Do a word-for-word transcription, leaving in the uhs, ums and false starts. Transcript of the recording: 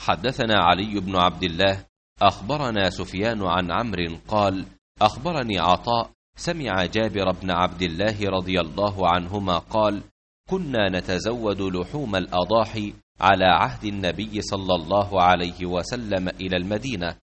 حدثنا علي بن عبد الله أخبرنا سفيان عن عمرو قال أخبرني عطاء سمع جابر بن عبد الله رضي الله عنهما قال كنا نتزود لحوم الأضاحي على عهد النبي صلى الله عليه وسلم إلى المدينة،